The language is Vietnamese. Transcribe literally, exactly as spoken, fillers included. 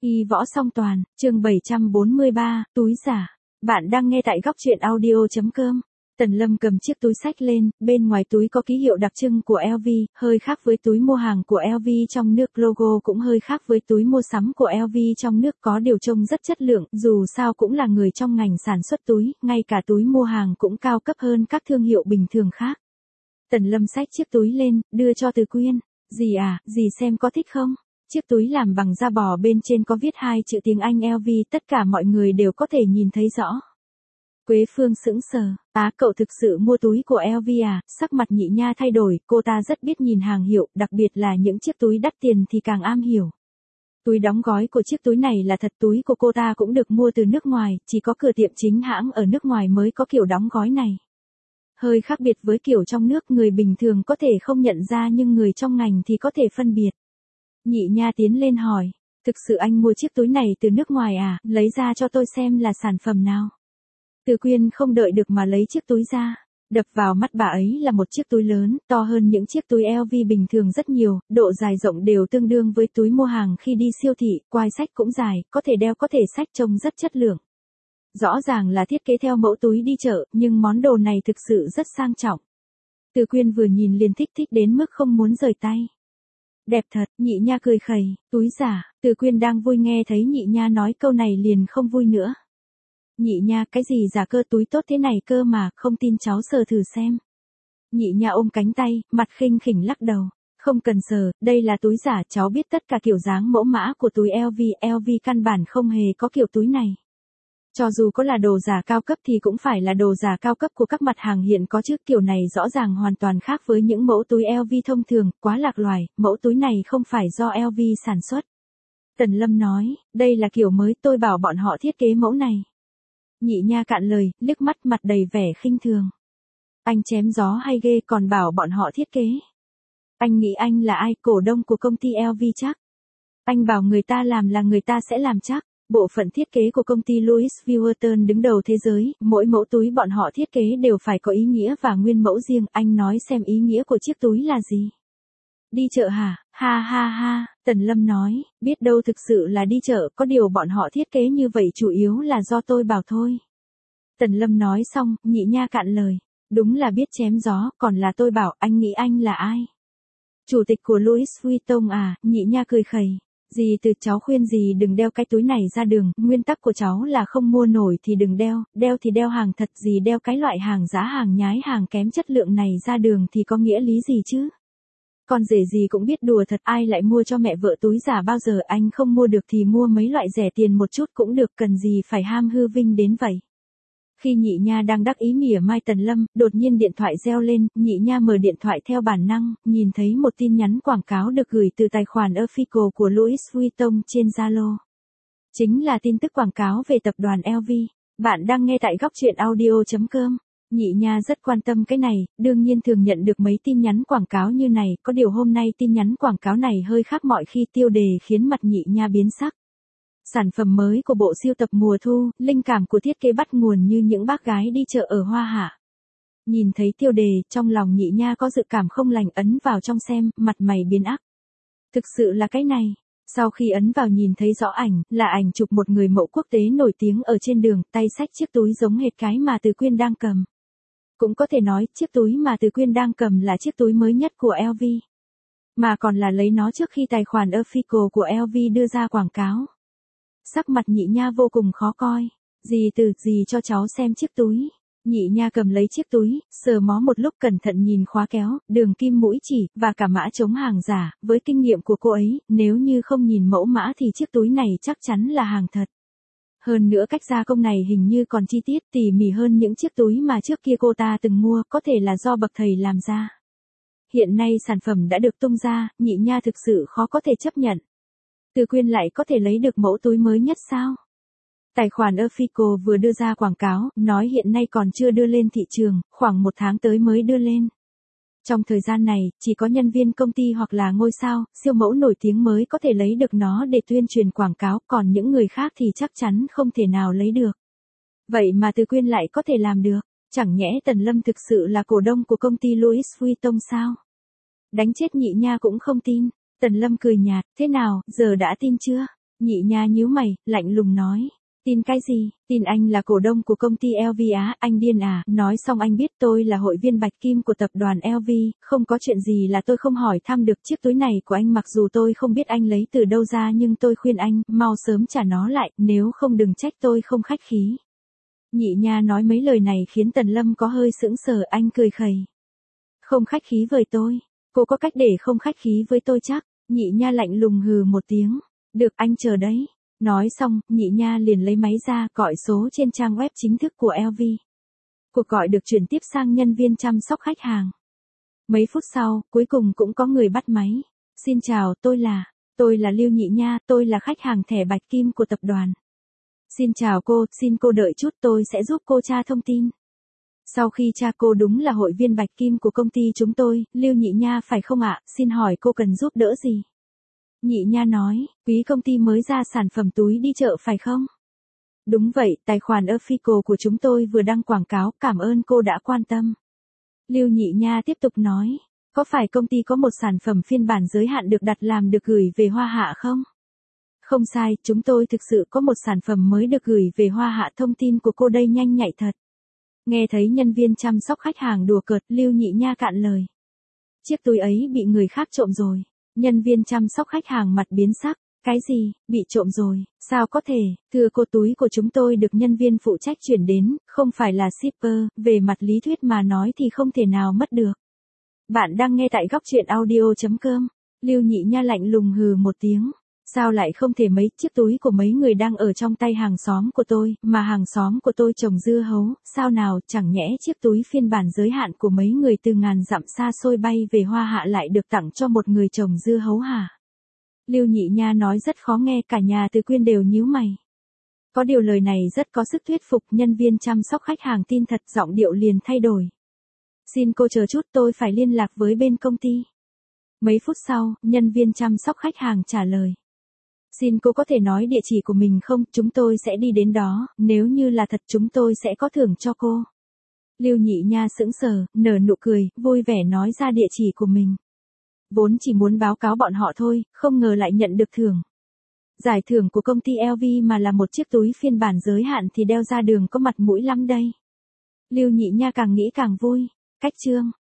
Y võ song toàn, chương bảy trăm bốn mươi ba, túi giả. Bạn đang nghe tại góc truyện audio chấm com. Tần Lâm cầm chiếc túi xách lên, bên ngoài túi có ký hiệu đặc trưng của lờ vê, hơi khác với túi mua hàng của lờ vê trong nước, logo cũng hơi khác với túi mua sắm của lờ vê trong nước, có điều trông rất chất lượng, dù sao cũng là người trong ngành sản xuất túi, ngay cả túi mua hàng cũng cao cấp hơn các thương hiệu bình thường khác. Tần Lâm xách chiếc túi lên, đưa cho Từ Quyên. Dì à, dì xem có thích không? Chiếc túi làm bằng da bò, bên trên có viết hai chữ tiếng Anh lờ vê, tất cả mọi người đều có thể nhìn thấy rõ. Quế Phương sững sờ, á cậu thực sự mua túi của lờ vê à? Sắc mặt Nhị Nha thay đổi, cô ta rất biết nhìn hàng hiệu, đặc biệt là những chiếc túi đắt tiền thì càng am hiểu. Túi đóng gói của chiếc túi này là thật, túi của cô ta cũng được mua từ nước ngoài, chỉ có cửa tiệm chính hãng ở nước ngoài mới có kiểu đóng gói này. Hơi khác biệt với kiểu trong nước, người bình thường có thể không nhận ra nhưng người trong ngành thì có thể phân biệt. Nhị Nha tiến lên hỏi, thực sự anh mua chiếc túi này từ nước ngoài à, lấy ra cho tôi xem là sản phẩm nào. Từ Quyên không đợi được mà lấy chiếc túi ra, đập vào mắt bà ấy là một chiếc túi lớn, to hơn những chiếc túi lờ vê bình thường rất nhiều, độ dài rộng đều tương đương với túi mua hàng khi đi siêu thị, quai xách cũng dài, có thể đeo có thể xách, trông rất chất lượng. Rõ ràng là thiết kế theo mẫu túi đi chợ, nhưng món đồ này thực sự rất sang trọng. Từ Quyên vừa nhìn liền thích thích đến mức không muốn rời tay. Đẹp thật, Nhị Nha cười khẩy, túi giả. Từ Quyên đang vui nghe thấy Nhị Nha nói câu này liền không vui nữa. Nhị Nha, cái gì giả cơ, túi tốt thế này cơ mà, không tin cháu sờ thử xem. Nhị Nha ôm cánh tay, mặt khinh khỉnh lắc đầu. Không cần sờ, đây là túi giả, cháu biết tất cả kiểu dáng mẫu mã của túi lờ vê, lờ vê căn bản không hề có kiểu túi này. Cho dù có là đồ giả cao cấp thì cũng phải là đồ giả cao cấp của các mặt hàng hiện có chứ, kiểu này rõ ràng hoàn toàn khác với những mẫu túi lờ vê thông thường, quá lạc loài, mẫu túi này không phải do lờ vê sản xuất. Tần Lâm nói, đây là kiểu mới, tôi bảo bọn họ thiết kế mẫu này. Nhị Nha cạn lời, liếc mắt mặt đầy vẻ khinh thường. Anh chém gió hay ghê, còn bảo bọn họ thiết kế. Anh nghĩ anh là ai, cổ đông của công ty lờ vê chắc. Anh bảo người ta làm là người ta sẽ làm chắc. Bộ phận thiết kế của công ty Louis Vuitton đứng đầu thế giới, mỗi mẫu túi bọn họ thiết kế đều phải có ý nghĩa và nguyên mẫu riêng, anh nói xem ý nghĩa của chiếc túi là gì. Đi chợ hả, ha ha ha, Tần Lâm nói, biết đâu thực sự là đi chợ, có điều bọn họ thiết kế như vậy chủ yếu là do tôi bảo thôi. Tần Lâm nói xong, Nhị Nha cạn lời, đúng là biết chém gió, còn là tôi bảo, anh nghĩ anh là ai? Chủ tịch của Louis Vuitton à? Nhị Nha cười khẩy. Dì từ cháu khuyên dì đừng đeo cái túi này ra đường, nguyên tắc của cháu là không mua nổi thì đừng đeo, đeo thì đeo hàng thật, dì đeo cái loại hàng giá hàng nhái hàng kém chất lượng này ra đường thì có nghĩa lý gì chứ? Con rể dì cũng biết đùa thật, ai lại mua cho mẹ vợ túi giả bao giờ, anh không mua được thì mua mấy loại rẻ tiền một chút cũng được, cần gì phải ham hư vinh đến vậy. Khi Nhị Nha đang đắc ý mỉa mai Tần Lâm, đột nhiên điện thoại reo lên, Nhị Nha mở điện thoại theo bản năng, nhìn thấy một tin nhắn quảng cáo được gửi từ tài khoản official của Louis Vuitton trên Zalo. Chính là tin tức quảng cáo về tập đoàn lờ vê. Bạn đang nghe tại góc truyện audio chấm com. Nhị Nha rất quan tâm cái này, đương nhiên thường nhận được mấy tin nhắn quảng cáo như này, có điều hôm nay tin nhắn quảng cáo này hơi khác mọi khi, tiêu đề khiến mặt Nhị Nha biến sắc. Sản phẩm mới của bộ sưu tập mùa thu, linh cảm của thiết kế bắt nguồn như những bác gái đi chợ ở Hoa Hạ. Nhìn thấy tiêu đề, trong lòng Nhị Nha có dự cảm không lành, ấn vào trong xem, mặt mày biến ắc. Thực sự là cái này. Sau khi ấn vào nhìn thấy rõ ảnh, là ảnh chụp một người mẫu quốc tế nổi tiếng ở trên đường, tay xách chiếc túi giống hệt cái mà Từ Quyên đang cầm. Cũng có thể nói, chiếc túi mà Từ Quyên đang cầm là chiếc túi mới nhất của lờ vê. Mà còn là lấy nó trước khi tài khoản official của lờ vê đưa ra quảng cáo. Sắc mặt Nhị Nha vô cùng khó coi. Dì từ, dì cho cháu xem chiếc túi. Nhị Nha cầm lấy chiếc túi, sờ mó một lúc, cẩn thận nhìn khóa kéo, đường kim mũi chỉ, và cả mã chống hàng giả. Với kinh nghiệm của cô ấy, nếu như không nhìn mẫu mã thì chiếc túi này chắc chắn là hàng thật. Hơn nữa cách gia công này hình như còn chi tiết tỉ mỉ hơn những chiếc túi mà trước kia cô ta từng mua, có thể là do bậc thầy làm ra. Hiện nay sản phẩm đã được tung ra, Nhị Nha thực sự khó có thể chấp nhận. Từ Quyên lại có thể lấy được mẫu túi mới nhất sao? Tài khoản official vừa đưa ra quảng cáo, nói hiện nay còn chưa đưa lên thị trường, khoảng một tháng tới mới đưa lên. Trong thời gian này, chỉ có nhân viên công ty hoặc là ngôi sao, siêu mẫu nổi tiếng mới có thể lấy được nó để tuyên truyền quảng cáo, còn những người khác thì chắc chắn không thể nào lấy được. Vậy mà Từ Quyên lại có thể làm được, chẳng nhẽ Tần Lâm thực sự là cổ đông của công ty Louis Vuitton sao? Đánh chết Nhị Nha cũng không tin. Tần Lâm cười nhạt, thế nào, giờ đã tin chưa? Nhị Nha nhíu mày, lạnh lùng nói. Tin cái gì? Tin anh là cổ đông của công ty lờ vê á, anh điên à? Nói xong anh biết tôi là hội viên bạch kim của tập đoàn lờ vê, không có chuyện gì là tôi không hỏi thăm được. Chiếc túi này của anh mặc dù tôi không biết anh lấy từ đâu ra nhưng tôi khuyên anh, mau sớm trả nó lại, nếu không đừng trách tôi không khách khí. Nhị Nha nói mấy lời này khiến Tần Lâm có hơi sững sờ, anh cười khẩy. Không khách khí với tôi, cô có cách để không khách khí với tôi chắc? Nhị Nha lạnh lùng hừ một tiếng. Được, anh chờ đấy. Nói xong, Nhị Nha liền lấy máy ra, gọi số trên trang web chính thức của lờ vê. Cuộc gọi được chuyển tiếp sang nhân viên chăm sóc khách hàng. Mấy phút sau, cuối cùng cũng có người bắt máy. Xin chào, tôi là, tôi là Lưu Nhị Nha, tôi là khách hàng thẻ bạch kim của tập đoàn. Xin chào cô, xin cô đợi chút, tôi sẽ giúp cô tra thông tin. Sau khi tra cô đúng là hội viên bạch kim của công ty chúng tôi, Lưu Nhị Nha phải không ạ, xin hỏi cô cần giúp đỡ gì? Nhị Nha nói, quý công ty mới ra sản phẩm túi đi chợ phải không? Đúng vậy, tài khoản official của chúng tôi vừa đăng quảng cáo, cảm ơn cô đã quan tâm. Lưu Nhị Nha tiếp tục nói, có phải công ty có một sản phẩm phiên bản giới hạn được đặt làm được gửi về Hoa Hạ không? Không sai, chúng tôi thực sự có một sản phẩm mới được gửi về Hoa Hạ, thông tin của cô đây nhanh nhạy thật. Nghe thấy nhân viên chăm sóc khách hàng đùa cợt, Lưu Nhị Nha cạn lời. Chiếc túi ấy bị người khác trộm rồi. Nhân viên chăm sóc khách hàng mặt biến sắc. Cái gì, bị trộm rồi, sao có thể, thưa cô, túi của chúng tôi được nhân viên phụ trách chuyển đến, không phải là shipper, về mặt lý thuyết mà nói thì không thể nào mất được. Bạn đang nghe tại góc truyện audio chấm com. Lưu Nhị Nha lạnh lùng hừ một tiếng. Sao lại không thể, mấy chiếc túi của mấy người đang ở trong tay hàng xóm của tôi, mà hàng xóm của tôi trồng dưa hấu, sao nào, chẳng nhẽ chiếc túi phiên bản giới hạn của mấy người từ ngàn dặm xa xôi bay về Hoa Hạ lại được tặng cho một người trồng dưa hấu hả? Lưu Nhị Nha nói rất khó nghe, cả nhà Từ Quyên đều nhíu mày. Có điều lời này rất có sức thuyết phục, nhân viên chăm sóc khách hàng tin thật, giọng điệu liền thay đổi. Xin cô chờ chút, tôi phải liên lạc với bên công ty. Mấy phút sau, nhân viên chăm sóc khách hàng trả lời. Xin cô có thể nói địa chỉ của mình không, chúng tôi sẽ đi đến đó, nếu như là thật chúng tôi sẽ có thưởng cho cô. Lưu Nhị Nha sững sờ, nở nụ cười, vui vẻ nói ra địa chỉ của mình. Vốn chỉ muốn báo cáo bọn họ thôi, không ngờ lại nhận được thưởng. Giải thưởng của công ty lờ vê mà là một chiếc túi phiên bản giới hạn thì đeo ra đường có mặt mũi lắm đây. Lưu Nhị Nha càng nghĩ càng vui. Cách chương.